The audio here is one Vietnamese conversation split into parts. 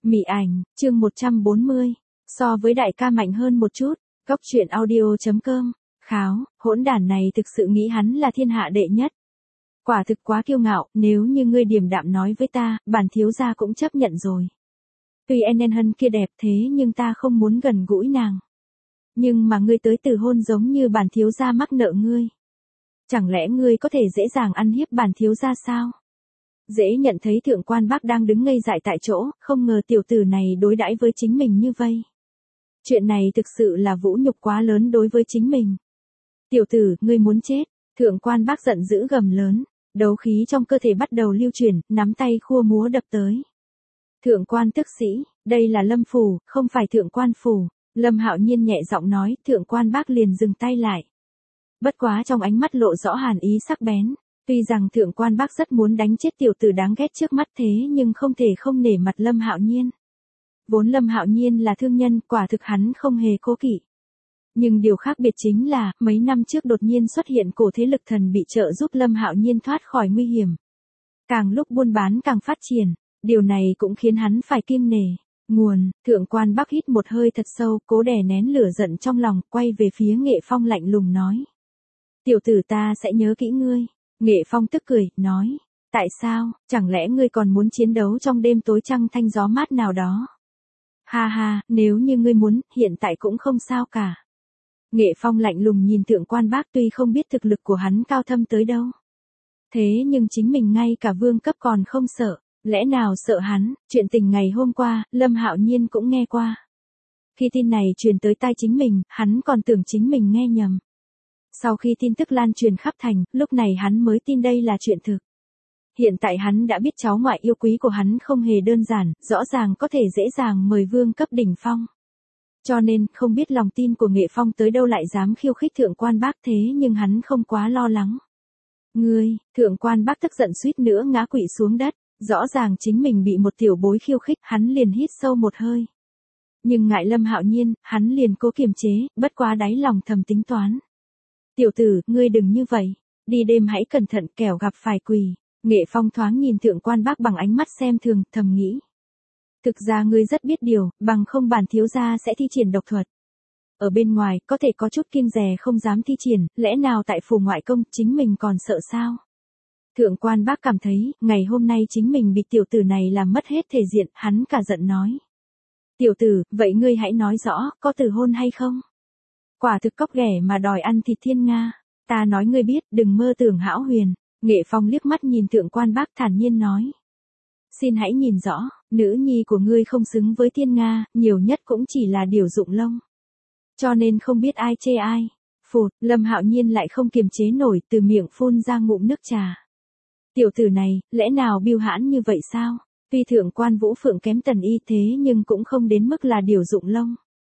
Mị ảnh, chương 140. So với đại ca mạnh hơn một chút. Góc truyện audio.com. Kháo, hỗn đản này thực sự nghĩ hắn là thiên hạ đệ nhất. Quả thực quá kiêu ngạo, nếu như ngươi điềm đạm nói với ta, bản thiếu gia cũng chấp nhận rồi. Tuy En Hân kia đẹp thế nhưng ta không muốn gần gũi nàng. Nhưng mà ngươi tới từ hôn giống như bản thiếu gia mắc nợ ngươi. Chẳng lẽ ngươi có thể dễ dàng ăn hiếp bản thiếu gia sao? Dễ nhận thấy thượng quan bác đang đứng ngây dại tại chỗ, không ngờ tiểu tử này đối đãi với chính mình như vây. Chuyện này thực sự là vũ nhục quá lớn đối với chính mình. Tiểu tử, ngươi muốn chết, thượng quan bác giận dữ gầm lớn, đấu khí trong cơ thể bắt đầu lưu chuyển, nắm tay khua múa đập tới. Thượng quan tức sĩ, đây là Lâm Phủ, không phải thượng quan phủ. Lâm Hạo Nhiên nhẹ giọng nói, thượng quan bác liền dừng tay lại. Bất quá trong ánh mắt lộ rõ hàn ý sắc bén. Tuy rằng thượng quan bác rất muốn đánh chết tiểu tử đáng ghét trước mắt thế nhưng không thể không nể mặt Lâm Hạo Nhiên. Vốn Lâm Hạo Nhiên là thương nhân, quả thực hắn không hề cố kỵ. Nhưng điều khác biệt chính là, mấy năm trước đột nhiên xuất hiện cổ thế lực thần bị trợ giúp Lâm Hạo Nhiên thoát khỏi nguy hiểm. Càng lúc buôn bán càng phát triển, điều này cũng khiến hắn phải kiêng nể. Nguồn, thượng quan bác hít một hơi thật sâu, cố đè nén lửa giận trong lòng, quay về phía Nghệ Phong lạnh lùng nói. Tiểu tử ta sẽ nhớ kỹ ngươi. Nghệ Phong tức cười, nói, tại sao, chẳng lẽ ngươi còn muốn chiến đấu trong đêm tối trăng thanh gió mát nào đó? Ha ha, nếu như ngươi muốn, hiện tại cũng không sao cả. Nghệ Phong lạnh lùng nhìn thượng quan bác tuy không biết thực lực của hắn cao thâm tới đâu. Thế nhưng chính mình ngay cả vương cấp còn không sợ, lẽ nào sợ hắn, chuyện tình ngày hôm qua, Lâm Hạo Nhiên cũng nghe qua. Khi tin này truyền tới tai chính mình, hắn còn tưởng chính mình nghe nhầm. Sau khi tin tức lan truyền khắp thành, lúc này hắn mới tin đây là chuyện thực. Hiện tại hắn đã biết cháu ngoại yêu quý của hắn không hề đơn giản, rõ ràng có thể dễ dàng mời vương cấp đỉnh phong. Cho nên, không biết lòng tin của Nghệ Phong tới đâu lại dám khiêu khích thượng quan bác thế nhưng hắn không quá lo lắng. Ngươi, thượng quan bác tức giận suýt nữa ngã quỵ xuống đất, rõ ràng chính mình bị một tiểu bối khiêu khích, hắn liền hít sâu một hơi. Nhưng ngại Lâm Hạo Nhiên, hắn liền cố kiềm chế, bất quá đáy lòng thầm tính toán. Tiểu tử, ngươi đừng như vậy, đi đêm hãy cẩn thận kẻo gặp phải quỷ. Nghệ Phong thoáng nhìn thượng quan bác bằng ánh mắt xem thường, thầm nghĩ. Thực ra ngươi rất biết điều, bằng không bản thiếu gia sẽ thi triển độc thuật. Ở bên ngoài, có thể có chút kiêng dè không dám thi triển, lẽ nào tại phủ ngoại công chính mình còn sợ sao? Thượng quan bác cảm thấy, ngày hôm nay chính mình bị tiểu tử này làm mất hết thể diện, hắn cả giận nói. Tiểu tử, vậy ngươi hãy nói rõ, có từ hôn hay không? Quả thực cóc ghẻ mà đòi ăn thịt thiên nga. Ta nói ngươi biết, đừng mơ tưởng hão huyền. Nghệ Phong liếc mắt nhìn thượng quan bác thản nhiên nói. Xin hãy nhìn rõ, nữ nhi của ngươi không xứng với thiên nga, nhiều nhất cũng chỉ là điều dụng lông. Cho nên không biết ai chê ai. Phụt, Lâm Hạo Nhiên lại không kiềm chế nổi, từ miệng phun ra ngụm nước trà. Tiểu tử này, lẽ nào biêu hãn như vậy sao? Tuy thượng quan Vũ Phượng kém Tần Y thế nhưng cũng không đến mức là điều dụng lông.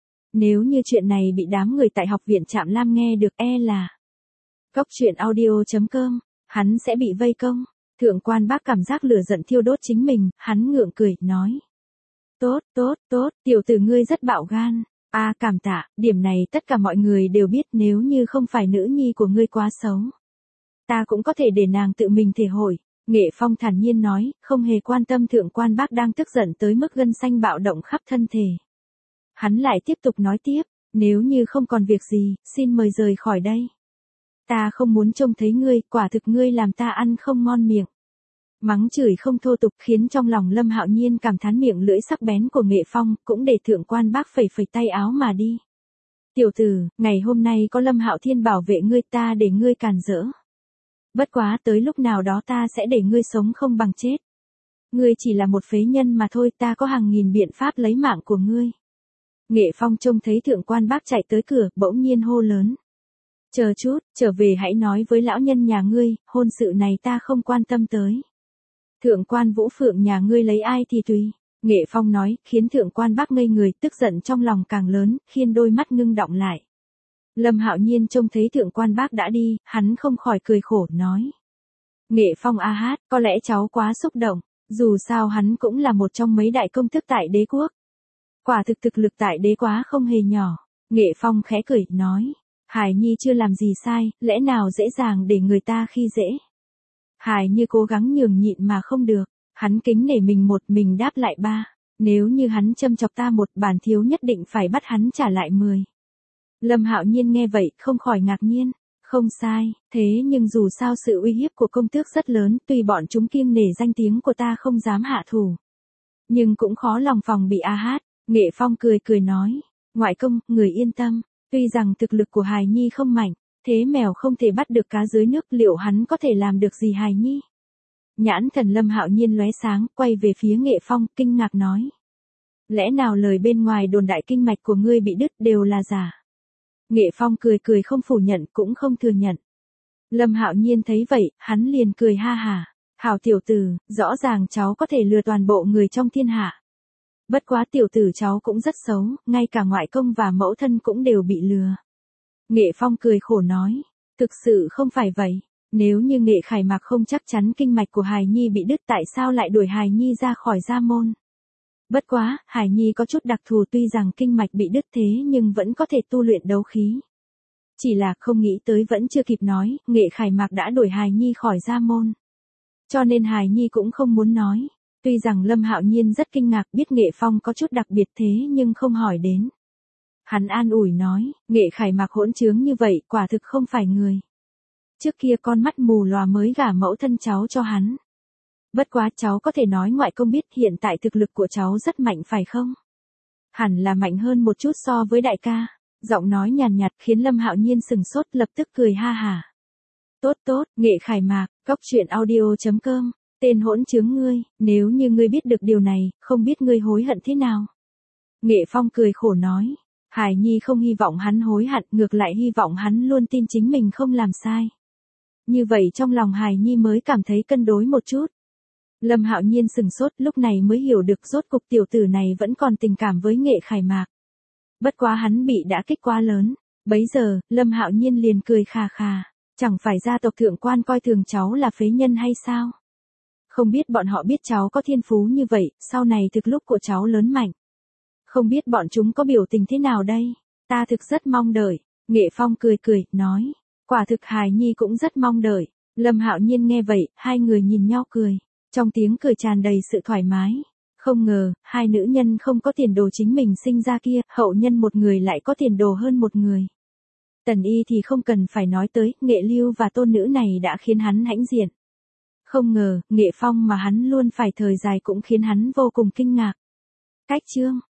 Nếu như chuyện này bị đám người tại học viện Trạm Lam nghe được e là Góc truyện audio.com, hắn sẽ bị vây công. Thượng quan bác cảm giác lửa giận thiêu đốt chính mình, hắn ngượng cười, nói. Tốt, tiểu tử ngươi rất bạo gan. Cảm tạ, điểm này tất cả mọi người đều biết nếu như không phải nữ nhi của ngươi quá xấu. Ta cũng có thể để nàng tự mình thể hội. Nghệ Phong thản nhiên nói, không hề quan tâm thượng quan bác đang tức giận tới mức gân xanh bạo động khắp thân thể. Hắn lại tiếp tục nói tiếp, nếu như không còn việc gì, xin mời rời khỏi đây. Ta không muốn trông thấy ngươi, quả thực ngươi làm ta ăn không ngon miệng. Mắng chửi không thô tục khiến trong lòng Lâm Hạo Nhiên cảm thán miệng lưỡi sắc bén của Nghệ Phong, cũng để thượng quan bác phẩy phẩy tay áo mà đi. Tiểu tử, ngày hôm nay có Lâm Hạo Thiên bảo vệ ngươi, ta để ngươi càn rỡ. Bất quá tới lúc nào đó ta sẽ để ngươi sống không bằng chết. Ngươi chỉ là một phế nhân mà thôi, ta có hàng nghìn biện pháp lấy mạng của ngươi. Nghệ Phong trông thấy thượng quan bác chạy tới cửa, bỗng nhiên hô lớn. Chờ chút, trở về hãy nói với lão nhân nhà ngươi, hôn sự này ta không quan tâm tới. Thượng quan Vũ Phượng nhà ngươi lấy ai thì tùy. Nghệ Phong nói, khiến thượng quan bác ngây người, tức giận trong lòng càng lớn, khiến đôi mắt ngưng đọng lại. Lâm Hạo Nhiên trông thấy thượng quan bác đã đi, hắn không khỏi cười khổ, nói. Nghệ Phong có lẽ cháu quá xúc động, dù sao hắn cũng là một trong mấy đại công thức tại đế quốc. Quả thực lực tại đế quá không hề nhỏ. Nghệ Phong khẽ cười, nói. Hải Nhi chưa làm gì sai, lẽ nào dễ dàng để người ta khi dễ. Hải Nhi cố gắng nhường nhịn mà không được, hắn kính nể mình một, mình đáp lại ba. Nếu như hắn châm chọc ta một, bản thiếu nhất định phải bắt hắn trả lại 10. Lâm Hạo Nhiên nghe vậy, không khỏi ngạc nhiên. Không sai, thế nhưng dù sao sự uy hiếp của công tước rất lớn, tuy bọn chúng kiêng nể danh tiếng của ta không dám hạ thủ. Nhưng cũng khó lòng phòng bị a hát. Nghệ Phong cười cười nói. Ngoại công, người yên tâm. Tuy rằng thực lực của Hài Nhi không mạnh, thế mèo không thể bắt được cá dưới nước, liệu hắn có thể làm được gì Hài Nhi? Nhãn thần Lâm Hạo Nhiên lóe sáng, quay về phía Nghệ Phong, kinh ngạc nói. Lẽ nào lời bên ngoài đồn đại kinh mạch của ngươi bị đứt đều là giả? Nghệ Phong cười cười không phủ nhận cũng không thừa nhận. Lâm Hạo Nhiên thấy vậy, hắn liền cười ha hả. Hảo tiểu tử, rõ ràng cháu có thể lừa toàn bộ người trong thiên hạ. Bất quá tiểu tử cháu cũng rất xấu, ngay cả ngoại công và mẫu thân cũng đều bị lừa. Nghệ Phong cười khổ nói, thực sự không phải vậy. Nếu như Nghệ Khải Mạc không chắc chắn kinh mạch của Hài Nhi bị đứt, tại sao lại đuổi Hài Nhi ra khỏi gia môn? Bất quá, Hài Nhi có chút đặc thù, tuy rằng kinh mạch bị đứt thế nhưng vẫn có thể tu luyện đấu khí. Chỉ là không nghĩ tới vẫn chưa kịp nói, Nghệ Khải Mạc đã đuổi Hài Nhi khỏi gia môn. Cho nên Hài Nhi cũng không muốn nói. Tuy rằng Lâm Hạo Nhiên rất kinh ngạc biết Nghệ Phong có chút đặc biệt thế nhưng không hỏi đến. Hắn an ủi nói, Nghệ Khải Mạc hỗn trướng như vậy quả thực không phải người. Trước kia con mắt mù lòa mới gả mẫu thân cháu cho hắn. Bất quá cháu có thể nói ngoại công biết hiện tại thực lực của cháu rất mạnh phải không? Hẳn là mạnh hơn một chút so với đại ca. Giọng nói nhàn nhạt khiến Lâm Hạo Nhiên sừng sốt, lập tức cười ha hả. Tốt tốt, Nghệ Khải Mạc, Góc Truyện Audio.com. Tên hỗn trướng ngươi, nếu như ngươi biết được điều này, không biết ngươi hối hận thế nào? Nghệ Phong cười khổ nói. Hài Nhi không hy vọng hắn hối hận, ngược lại hy vọng hắn luôn tin chính mình không làm sai. Như vậy trong lòng Hài Nhi mới cảm thấy cân đối một chút. Lâm Hạo Nhiên sừng sốt, lúc này mới hiểu được rốt cục tiểu tử này vẫn còn tình cảm với Nghệ Khải Mạc. Bất quá hắn bị đả kích quá lớn. Bấy giờ, Lâm Hạo Nhiên liền cười khà khà. Chẳng phải gia tộc thượng quan coi thường cháu là phế nhân hay sao? Không biết bọn họ biết cháu có thiên phú như vậy, sau này thực lúc của cháu lớn mạnh. Không biết bọn chúng có biểu tình thế nào đây? Ta thực rất mong đợi. Nghệ Phong cười cười, nói. Quả thực Hài Nhi cũng rất mong đợi. Lâm Hạo Nhiên nghe vậy, hai người nhìn nhau cười. Trong tiếng cười tràn đầy sự thoải mái. Không ngờ, hai nữ nhân không có tiền đồ chính mình sinh ra kia, hậu nhân một người lại có tiền đồ hơn một người. Tần Y thì không cần phải nói tới, Nghệ Lưu và tôn nữ này đã khiến hắn hãnh diện. Không ngờ, Nghệ Phong mà hắn luôn phải thời dài cũng khiến hắn vô cùng kinh ngạc. Cách chương